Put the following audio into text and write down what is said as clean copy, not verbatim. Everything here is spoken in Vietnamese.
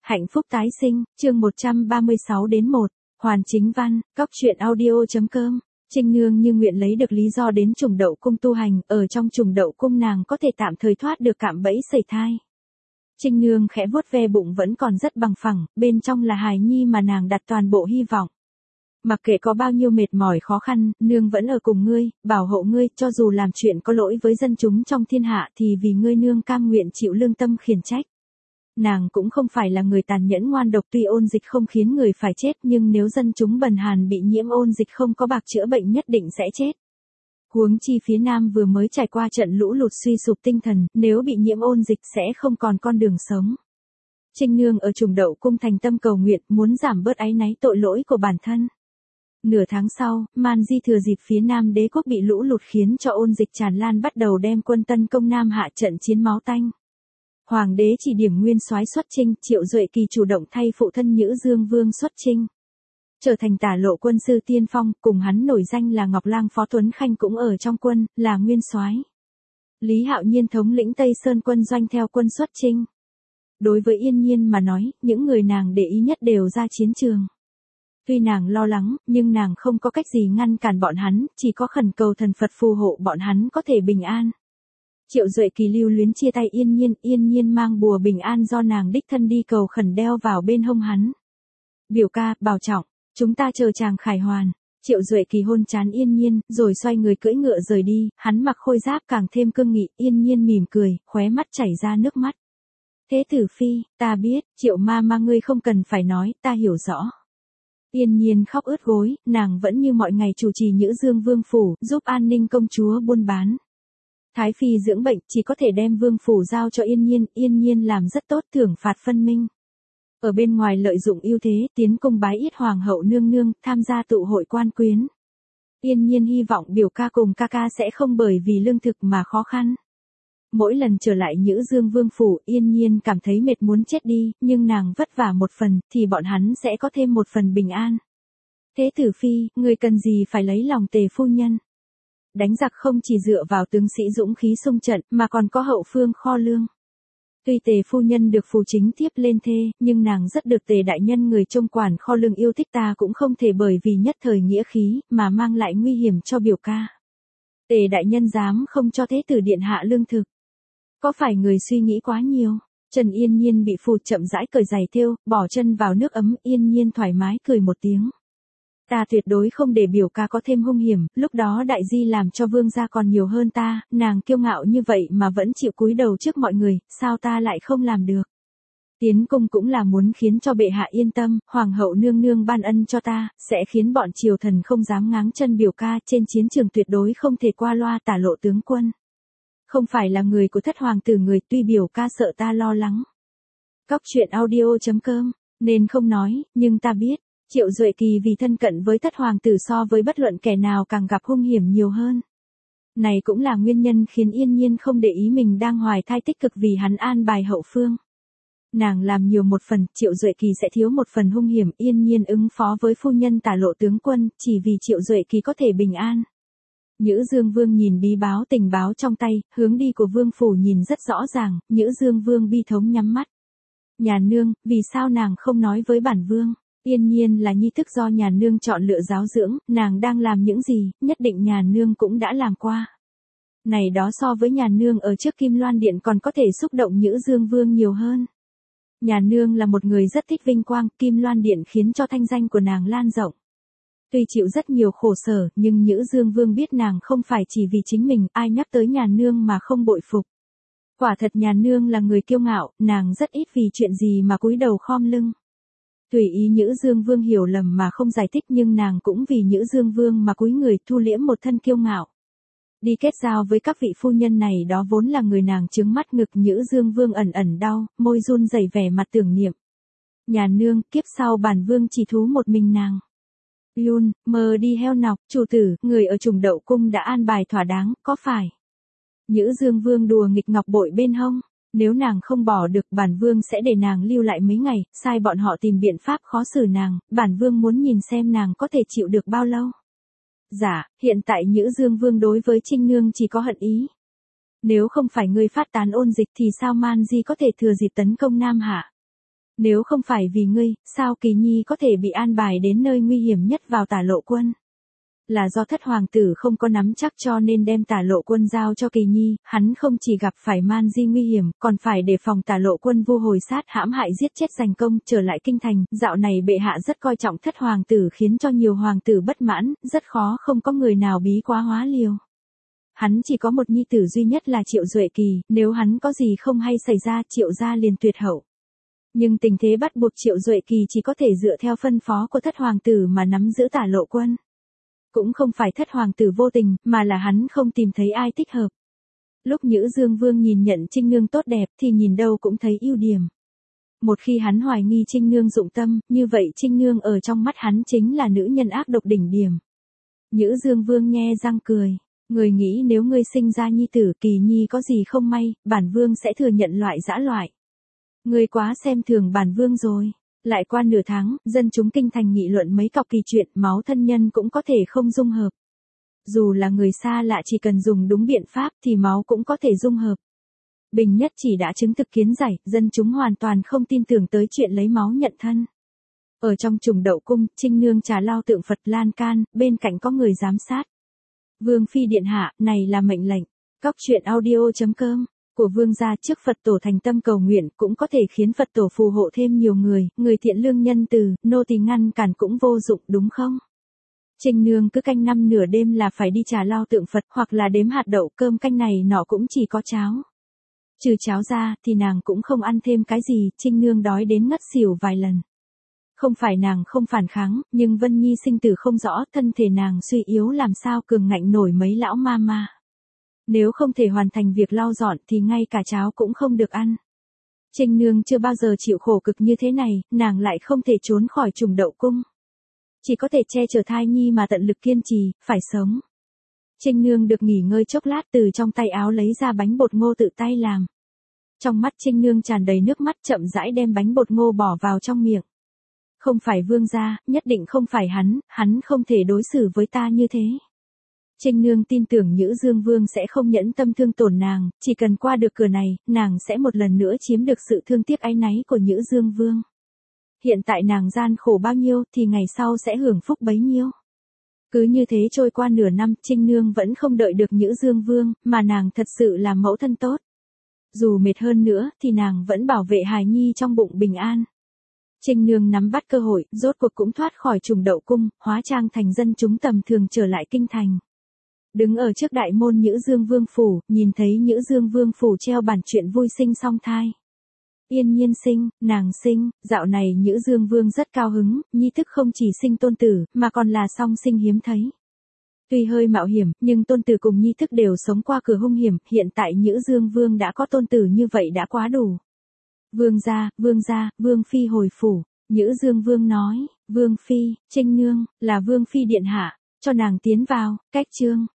Hạnh phúc tái sinh, chương 136 đến 1, Hoàn Chính Văn, Cóc truyện audio.com. Trinh Nương như nguyện lấy được lý do đến Trùng Đậu Cung tu hành, ở trong Trùng Đậu Cung nàng có thể tạm thời thoát được cạm bẫy sẩy thai. Trinh Nương khẽ vuốt ve bụng vẫn còn rất bằng phẳng, bên trong là hài nhi mà nàng đặt toàn bộ hy vọng. Mặc kệ có bao nhiêu mệt mỏi khó khăn, nương vẫn ở cùng ngươi, bảo hộ ngươi, cho dù làm chuyện có lỗi với dân chúng trong thiên hạ thì vì ngươi nương cam nguyện chịu lương tâm khiển trách. Nàng cũng không phải là người tàn nhẫn ngoan độc, tuy ôn dịch không khiến người phải chết nhưng nếu dân chúng bần hàn bị nhiễm ôn dịch không có bạc chữa bệnh nhất định sẽ chết. Huống chi phía Nam vừa mới trải qua trận lũ lụt suy sụp tinh thần, nếu bị nhiễm ôn dịch sẽ không còn con đường sống. Trinh Nương ở Trùng Đậu Cung thành tâm cầu nguyện muốn giảm bớt áy náy tội lỗi của bản thân. Nửa tháng sau, Man Di thừa dịp phía Nam đế quốc bị lũ lụt khiến cho ôn dịch tràn lan bắt đầu đem quân tấn công Nam Hạ, trận chiến máu tanh. Hoàng đế chỉ điểm nguyên soái xuất chinh, Triệu Duệ Kỳ chủ động thay phụ thân Nhữ Dương Vương xuất chinh. Trở thành tả lộ quân sư tiên phong, cùng hắn nổi danh là Ngọc Lang Phó Tuấn Khanh cũng ở trong quân, là nguyên soái. Lý Hạo Nhiên thống lĩnh Tây Sơn quân doanh theo quân xuất chinh. Đối với Yên Nhiên mà nói, những người nàng để ý nhất đều ra chiến trường. Tuy nàng lo lắng, nhưng nàng không có cách gì ngăn cản bọn hắn, chỉ có khẩn cầu thần Phật phù hộ bọn hắn có thể bình an. Triệu Duệ Kỳ lưu luyến chia tay Yên Nhiên mang bùa bình an do nàng đích thân đi cầu khẩn đeo vào bên hông hắn. Biểu ca, bảo trọng, chúng ta chờ chàng khải hoàn. Triệu Duệ Kỳ hôn trán Yên Nhiên, rồi xoay người cưỡi ngựa rời đi, hắn mặc khôi giáp càng thêm cương nghị, Yên Nhiên mỉm cười, khóe mắt chảy ra nước mắt. Thế tử phi, ta biết, Triệu ma ngươi không cần phải nói, ta hiểu rõ. Yên Nhiên khóc ướt gối, nàng vẫn như mọi ngày chủ trì Nhữ Dương Vương phủ, giúp an ninh công chúa buôn bán. Thái phi dưỡng bệnh, chỉ có thể đem vương phủ giao cho Yên Nhiên làm rất tốt, thưởng phạt phân minh. Ở bên ngoài lợi dụng ưu thế, tiến cung bái yết hoàng hậu nương nương, tham gia tụ hội quan quyến. Yên Nhiên hy vọng biểu ca cùng ca ca sẽ không bởi vì lương thực mà khó khăn. Mỗi lần trở lại Nhữ Dương Vương phủ, Yên Nhiên cảm thấy mệt muốn chết đi, nhưng nàng vất vả một phần, thì bọn hắn sẽ có thêm một phần bình an. Thế tử phi, người cần gì phải lấy lòng Tề phu nhân. Đánh giặc không chỉ dựa vào tướng sĩ dũng khí xung trận, mà còn có hậu phương kho lương. Tuy Tề phu nhân được phù chính thiếp lên thê, nhưng nàng rất được Tề đại nhân người trông quản kho lương yêu thích, ta cũng không thể bởi vì nhất thời nghĩa khí, mà mang lại nguy hiểm cho biểu ca. Tề đại nhân dám không cho thế tử điện hạ lương thực. Có phải người suy nghĩ quá nhiều? Trần Yên Nhiên bị phù chậm rãi cởi giày thêu, bỏ chân vào nước ấm, Yên Nhiên thoải mái cười một tiếng. Ta tuyệt đối không để biểu ca có thêm hung hiểm, lúc đó đại di làm cho vương gia còn nhiều hơn ta, nàng kiêu ngạo như vậy mà vẫn chịu cúi đầu trước mọi người, sao ta lại không làm được. Tiến cung cũng là muốn khiến cho bệ hạ yên tâm, hoàng hậu nương nương ban ân cho ta, sẽ khiến bọn triều thần không dám ngáng chân biểu ca, trên chiến trường tuyệt đối không thể qua loa tả lộ tướng quân. Không phải là người của thất hoàng tử người, tuy biểu ca sợ ta lo lắng. Cóc truyện audio.com, nên không nói, nhưng ta biết. Triệu Duệ Kỳ vì thân cận với thất hoàng tử so với bất luận kẻ nào càng gặp hung hiểm nhiều hơn. Này cũng là nguyên nhân khiến Yên Nhiên không để ý mình đang hoài thai, tích cực vì hắn an bài hậu phương. Nàng làm nhiều một phần, Triệu Duệ Kỳ sẽ thiếu một phần hung hiểm, Yên Nhiên ứng phó với phu nhân tả lộ tướng quân, chỉ vì Triệu Duệ Kỳ có thể bình an. Nhữ Dương Vương nhìn bí báo tình báo trong tay, hướng đi của vương phủ nhìn rất rõ ràng, Nhữ Dương Vương bi thống nhắm mắt. Nhà nương, vì sao nàng không nói với bản vương? Yên Nhiên là nhi thức do nhà nương chọn lựa giáo dưỡng, nàng đang làm những gì, nhất định nhà nương cũng đã làm qua. Này đó so với nhà nương ở trước Kim Loan Điện còn có thể xúc động Nhữ Dương Vương nhiều hơn. Nhà nương là một người rất thích vinh quang, Kim Loan Điện khiến cho thanh danh của nàng lan rộng. Tuy chịu rất nhiều khổ sở, nhưng Nhữ Dương Vương biết nàng không phải chỉ vì chính mình, ai nhắc tới nhà nương mà không bội phục. Quả thật nhà nương là người kiêu ngạo, nàng rất ít vì chuyện gì mà cúi đầu khom lưng. Tùy ý Nhữ Dương Vương hiểu lầm mà không giải thích, nhưng nàng cũng vì Nhữ Dương Vương mà cúi người thu liễm một thân kiêu ngạo. Đi kết giao với các vị phu nhân này đó vốn là người nàng trướng mắt, ngực Nhữ Dương Vương ẩn ẩn đau, môi run rẩy vẻ mặt tưởng niệm. Nhà nương, kiếp sau bản vương chỉ thú một mình nàng. Yun, mờ đi heo nọc, chủ tử, người ở Trùng Đậu Cung đã an bài thỏa đáng, có phải? Nhữ Dương Vương đùa nghịch ngọc bội bên hông. Nếu nàng không bỏ được, bản vương sẽ để nàng lưu lại mấy ngày, sai bọn họ tìm biện pháp khó xử nàng, bản vương muốn nhìn xem nàng có thể chịu được bao lâu. Dạ, hiện tại Nhữ Dương Vương đối với Trinh Nương chỉ có hận ý. Nếu không phải ngươi phát tán ôn dịch thì sao Man Di có thể thừa dịp tấn công Nam Hạ? Nếu không phải vì ngươi, sao Kỳ Nhi có thể bị an bài đến nơi nguy hiểm nhất vào Tả Lộ Quân? Là do thất hoàng tử không có nắm chắc cho nên đem Tả Lộ Quân giao cho Kỳ Nhi, hắn không chỉ gặp phải man di nguy hiểm, còn phải đề phòng Tả Lộ Quân vu hồi sát hãm hại giết chết giành công, trở lại kinh thành, dạo này bệ hạ rất coi trọng thất hoàng tử khiến cho nhiều hoàng tử bất mãn, rất khó không có người nào bí quá hóa liều. Hắn chỉ có một nhi tử duy nhất là Triệu Duệ Kỳ, nếu hắn có gì không hay xảy ra Triệu gia liền tuyệt hậu. Nhưng tình thế bắt buộc Triệu Duệ Kỳ chỉ có thể dựa theo phân phó của thất hoàng tử mà nắm giữ Tả Lộ Quân. Cũng không phải thất hoàng tử vô tình, mà là hắn không tìm thấy ai thích hợp. Lúc Nhữ Dương Vương nhìn nhận Trinh Nương tốt đẹp thì nhìn đâu cũng thấy ưu điểm. Một khi hắn hoài nghi Trinh Nương dụng tâm, như vậy Trinh Nương ở trong mắt hắn chính là nữ nhân ác độc đỉnh điểm. Nhữ Dương Vương nhe răng cười. Người nghĩ nếu ngươi sinh ra nhi tử Kỳ Nhi có gì không may, bản vương sẽ thừa nhận loại dã loại. Ngươi quá xem thường bản vương rồi. Lại qua nửa tháng, dân chúng kinh thành nghị luận mấy cọc kỳ chuyện, máu thân nhân cũng có thể không dung hợp. Dù là người xa lạ chỉ cần dùng đúng biện pháp thì máu cũng có thể dung hợp. Bình Nhất Chỉ đã chứng thực kiến giải, dân chúng hoàn toàn không tin tưởng tới chuyện lấy máu nhận thân. Ở trong Trùng Đậu Cung, Trinh Nương trà lao tượng Phật lan can, bên cạnh có người giám sát. Vương phi điện hạ, này là mệnh lệnh. Cóc truyện audio.com của vương gia trước Phật tổ thành tâm cầu nguyện cũng có thể khiến Phật tổ phù hộ thêm nhiều người thiện lương nhân từ, nô tỳ ngăn cản cũng vô dụng đúng không? Trinh Nương cứ canh năm nửa đêm là phải đi trà lao tượng Phật hoặc là đếm hạt đậu, cơm canh này nọ cũng chỉ có cháo. Trừ cháo ra thì nàng cũng không ăn thêm cái gì, Trinh Nương đói đến ngất xỉu vài lần. Không phải nàng không phản kháng, nhưng Vân Nhi sinh tử không rõ, thân thể nàng suy yếu làm sao cường ngạnh nổi mấy lão ma ma. Nếu không thể hoàn thành việc lau dọn thì ngay cả cháo cũng không được ăn. Trinh Nương chưa bao giờ chịu khổ cực như thế này, nàng lại không thể trốn khỏi Trùng Đậu Cung. Chỉ có thể che chở thai nhi mà tận lực kiên trì, phải sống. Trinh Nương được nghỉ ngơi chốc lát từ trong tay áo lấy ra bánh bột ngô tự tay làm. Trong mắt Trinh Nương tràn đầy nước mắt chậm rãi đem bánh bột ngô bỏ vào trong miệng. Không phải vương gia, nhất định không phải hắn không thể đối xử với ta như thế. Trinh Nương tin tưởng Nhữ Dương Vương sẽ không nhẫn tâm thương tổn nàng, chỉ cần qua được cửa này, nàng sẽ một lần nữa chiếm được sự thương tiếc áy náy của Nhữ Dương Vương. Hiện tại nàng gian khổ bao nhiêu thì ngày sau sẽ hưởng phúc bấy nhiêu. Cứ như thế trôi qua nửa năm, Trinh Nương vẫn không đợi được Nhữ Dương Vương, mà nàng thật sự là mẫu thân tốt. Dù mệt hơn nữa thì nàng vẫn bảo vệ hài nhi trong bụng bình an. Trinh Nương nắm bắt cơ hội, rốt cuộc cũng thoát khỏi Trùng Đậu Cung, hóa trang thành dân chúng tầm thường trở lại kinh thành. Đứng ở trước đại môn Nhữ Dương Vương phủ, nhìn thấy Nhữ Dương Vương phủ treo bản chuyện vui sinh song thai. Yên nhiên sinh, nàng sinh, dạo này Nhữ Dương Vương rất cao hứng, nhi thức không chỉ sinh tôn tử, mà còn là song sinh hiếm thấy. Tuy hơi mạo hiểm, nhưng tôn tử cùng nhi thức đều sống qua cửa hung hiểm, hiện tại Nhữ Dương Vương đã có tôn tử như vậy đã quá đủ. Vương gia, Vương phi hồi phủ, Nhữ Dương Vương nói, Vương phi, Trinh Nương, là Vương phi điện hạ, cho nàng tiến vào, cách chương.